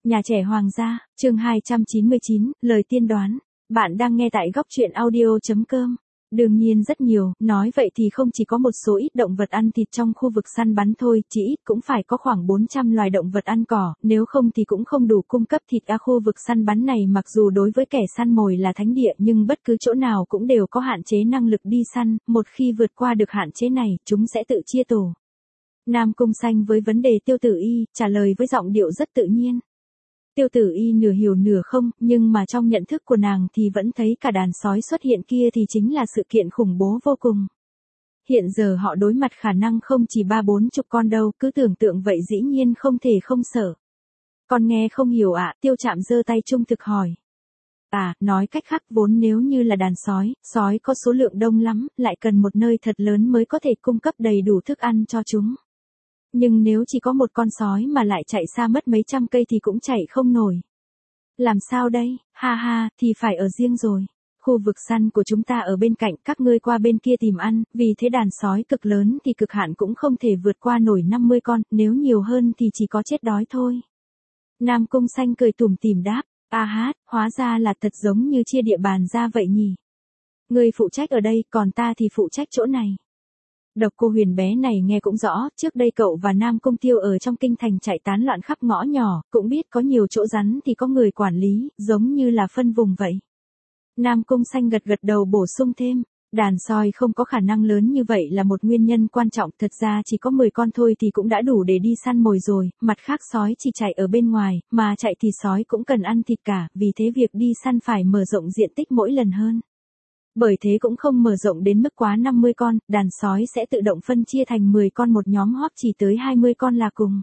Nhà trẻ Hoàng gia, chương 299, lời tiên đoán. Bạn đang nghe tại góc truyện audio.com. Đương nhiên rất nhiều, nói vậy thì không chỉ có một số ít động vật ăn thịt trong khu vực săn bắn thôi, chỉ ít cũng phải có khoảng 400 loài động vật ăn cỏ, nếu không thì cũng không đủ cung cấp thịt. Khu vực săn bắn này mặc dù đối với kẻ săn mồi là thánh địa nhưng bất cứ chỗ nào cũng đều có hạn chế năng lực đi săn, một khi vượt qua được hạn chế này, chúng sẽ tự chia tổ. Nam Cung Xanh với vấn đề Tiêu Tử Y, trả lời với giọng điệu rất tự nhiên. Tiêu Tử Y nửa hiểu nửa không, nhưng mà trong nhận thức của nàng thì vẫn thấy cả đàn sói xuất hiện kia thì chính là sự kiện khủng bố vô cùng. Hiện giờ họ đối mặt khả năng không chỉ 30-40 con đâu, cứ tưởng tượng vậy dĩ nhiên không thể không sợ. Con nghe không hiểu ạ, Tiêu Trạm giơ tay trung thực hỏi. Nói cách khác vốn nếu như là đàn sói có số lượng đông lắm, lại cần một nơi thật lớn mới có thể cung cấp đầy đủ thức ăn cho chúng. Nhưng nếu chỉ có một con sói mà lại chạy xa mất mấy trăm cây thì cũng chạy không nổi. Làm sao đây, thì phải ở riêng rồi. Khu vực săn của chúng ta ở bên cạnh, các ngươi qua bên kia tìm ăn, vì thế đàn sói cực lớn thì cực hạn cũng không thể vượt qua nổi 50 con, nếu nhiều hơn thì chỉ có chết đói thôi. Nam Cung Xanh cười tủm tỉm đáp, hóa ra là thật giống như chia địa bàn ra vậy nhỉ. Ngươi phụ trách ở đây, còn ta thì phụ trách chỗ này. Độc Cô Huyền bé này nghe cũng rõ, trước đây cậu và Nam Cung Tiêu ở trong kinh thành chạy tán loạn khắp ngõ nhỏ, cũng biết có nhiều chỗ rắn thì có người quản lý, giống như là phân vùng vậy. Nam Cung Xanh gật đầu bổ sung thêm, đàn sói không có khả năng lớn như vậy là một nguyên nhân quan trọng, thật ra chỉ có 10 con thôi thì cũng đã đủ để đi săn mồi rồi, mặt khác sói chỉ chạy ở bên ngoài, mà chạy thì sói cũng cần ăn thịt cả, vì thế việc đi săn phải mở rộng diện tích mỗi lần hơn. Bởi thế cũng không mở rộng đến mức quá 50 con, đàn sói sẽ tự động phân chia thành 10 con một nhóm hoặc chỉ tới 20 con là cùng.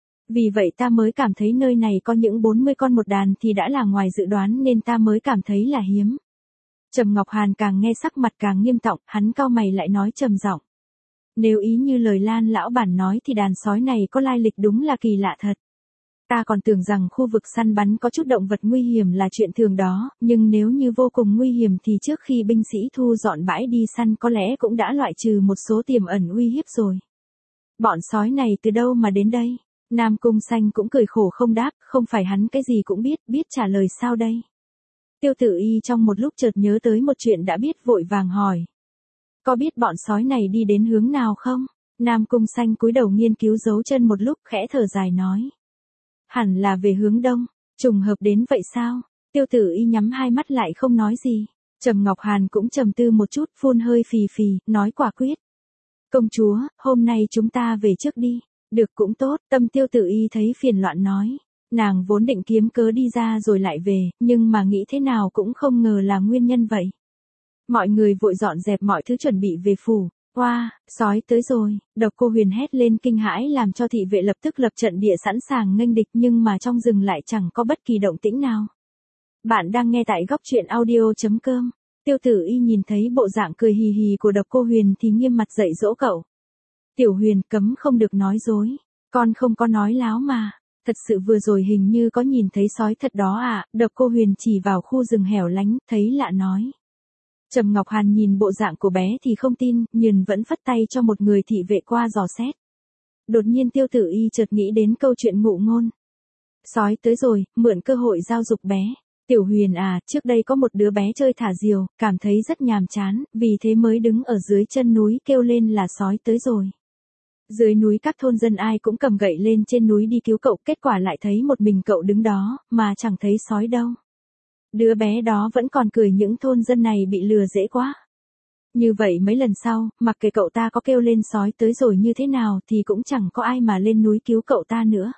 Vì vậy ta mới cảm thấy nơi này có những 40 con một đàn thì đã là ngoài dự đoán nên ta mới cảm thấy là hiếm. Trầm Ngọc Hàn càng nghe sắc mặt càng nghiêm trọng, hắn cau mày lại nói trầm giọng. Nếu ý như lời Lan lão bản nói thì đàn sói này có lai lịch đúng là kỳ lạ thật. Ta còn tưởng rằng khu vực săn bắn có chút động vật nguy hiểm là chuyện thường đó, nhưng nếu như vô cùng nguy hiểm thì trước khi binh sĩ thu dọn bãi đi săn có lẽ cũng đã loại trừ một số tiềm ẩn uy hiếp rồi. Bọn sói này từ đâu mà đến đây? Nam Cung Xanh cũng cười khổ không đáp, không phải hắn cái gì cũng biết trả lời sao đây? Tiêu Tử Y trong một lúc chợt nhớ tới một chuyện đã biết vội vàng hỏi. Có biết bọn sói này đi đến hướng nào không? Nam Cung Xanh cúi đầu nghiên cứu dấu chân một lúc khẽ thở dài nói. Hẳn là về hướng đông, trùng hợp đến vậy sao? Tiêu Tử Y nhắm hai mắt lại không nói gì. Trầm Ngọc Hàn cũng trầm tư một chút, phun hơi phì, nói quả quyết. Công chúa, hôm nay chúng ta về trước đi. Được cũng tốt, tâm Tiêu Tử Y thấy phiền loạn nói. Nàng vốn định kiếm cớ đi ra rồi lại về, nhưng mà nghĩ thế nào cũng không ngờ là nguyên nhân vậy. Mọi người vội dọn dẹp mọi thứ chuẩn bị về phủ. Sói tới rồi, Độc Cô Huyền hét lên kinh hãi làm cho thị vệ lập tức lập trận địa sẵn sàng nghênh địch nhưng mà trong rừng lại chẳng có bất kỳ động tĩnh nào. Bạn đang nghe tại góc truyện audio.com. Tiêu Tử Y nhìn thấy bộ dạng cười hì hì của Độc Cô Huyền thì nghiêm mặt dạy dỗ cậu. Tiểu Huyền cấm không được nói dối, con không có nói láo mà. Thật sự vừa rồi hình như có nhìn thấy sói thật đó Độc Cô Huyền chỉ vào khu rừng hẻo lánh, thấy lạ nói. Trầm Ngọc Hàn nhìn bộ dạng của bé thì không tin, nhưng vẫn phất tay cho một người thị vệ qua dò xét. Đột nhiên Tiêu Tử Y chợt nghĩ đến câu chuyện ngụ ngôn. Sói tới rồi, mượn cơ hội giao dục bé. Tiểu Huyền trước đây có một đứa bé chơi thả diều, cảm thấy rất nhàm chán, vì thế mới đứng ở dưới chân núi kêu lên là sói tới rồi. Dưới núi các thôn dân ai cũng cầm gậy lên trên núi đi cứu cậu, kết quả lại thấy một mình cậu đứng đó, mà chẳng thấy sói đâu. Đứa bé đó vẫn còn cười những thôn dân này bị lừa dễ quá. Như vậy mấy lần sau, mặc kệ cậu ta có kêu lên sói tới rồi như thế nào thì cũng chẳng có ai mà lên núi cứu cậu ta nữa.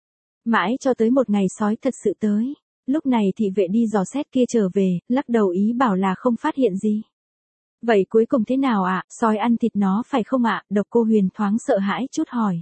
Mãi cho tới một ngày sói thật sự tới. Lúc này thị vệ đi dò xét kia trở về, lắc đầu ý bảo là không phát hiện gì. Vậy cuối cùng thế nào sói ăn thịt nó phải không Độc Cô Huyền thoáng sợ hãi chút hỏi.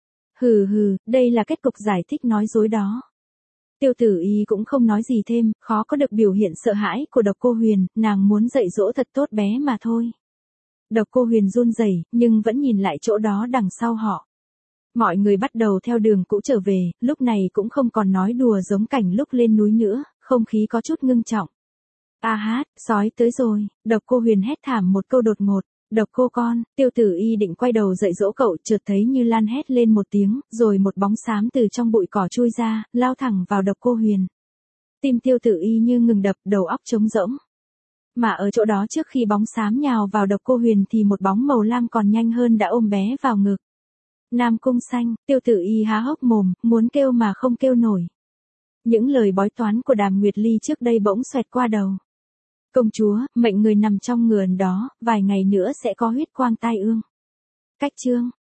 Đây là kết cục giải thích nói dối đó. Tiêu Tử Y cũng không nói gì thêm, khó có được biểu hiện sợ hãi của Độc Cô Huyền, nàng muốn dạy dỗ thật tốt bé mà thôi. Độc Cô Huyền run rẩy, nhưng vẫn nhìn lại chỗ đó đằng sau họ. Mọi người bắt đầu theo đường cũ trở về, lúc này cũng không còn nói đùa giống cảnh lúc lên núi nữa, không khí có chút ngưng trọng. Sói tới rồi, Độc Cô Huyền hét thảm một câu đột ngột, Độc cô con, Tiêu Tử Y định quay đầu dạy dỗ cậu, chợt thấy Như Lan hét lên một tiếng, rồi một bóng xám từ trong bụi cỏ chui ra, lao thẳng vào Độc Cô Huyền. Tim Tiêu Tử Y như ngừng đập, đầu óc trống rỗng. Mà ở chỗ đó trước khi bóng xám nhào vào Độc Cô Huyền thì một bóng màu lam còn nhanh hơn đã ôm bé vào ngực. Nam Cung Xanh, Tiêu Tử Y há hốc mồm, muốn kêu mà không kêu nổi. Những lời bói toán của Đàm Nguyệt Ly trước đây bỗng xoẹt qua đầu. Công chúa, mệnh người nằm trong ngườn đó, vài ngày nữa sẽ có huyết quang tai ương. Cách chương